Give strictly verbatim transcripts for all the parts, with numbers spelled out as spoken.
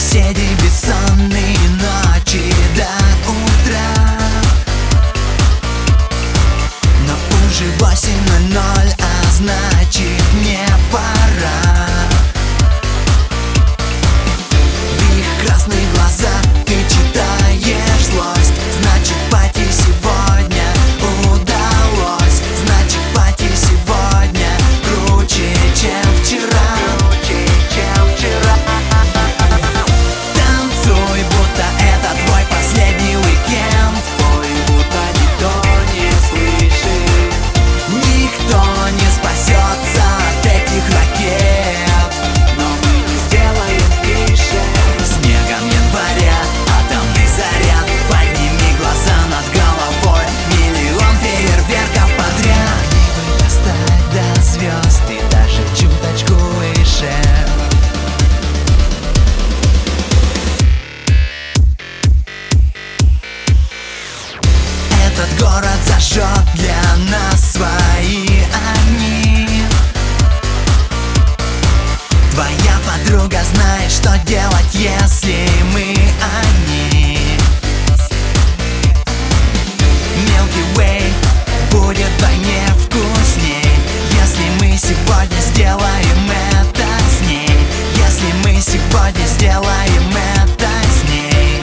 соседи бессонные ночи до утра. Но уже восемь ноль ноль, а значит мне пора. В их красных глазах ты читаешь злость. Значит, пати сегодня удалось. Значит, пати сегодня круче, чем вчера. Круче, чем вчера. Танцуй, будто это твой последний уикенд. Ой, будто никто не слышит. Никто не спасется от этих ракет. Но мы не сделаем тише. Снегом января атомный заряд. Подними глаза над головой. Миллион фейерверков подряд. Небо достать до звезд и даже чуточку выше. Этот город зажег для нас свои огни. Твоя подруга знает, что делать, если мы одни. Milky Way будет вдвойне вкусней, если мы сегодня сделаем это с ней. Если мы сегодня сделаем это с ней.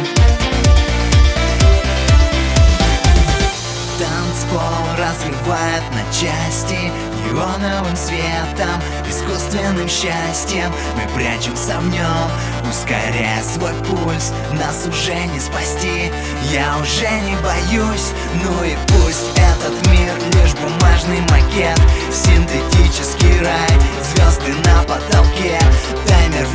Танцпол разрывает на части неоновым светом, искусственным счастьем. Мы прячемся в нем, ускоряя свой пульс. Нас уже не спасти, я уже не боюсь. Ну и пусть этот мир лишь бумажный макет, синтетический рай, звезды на потолке, таймер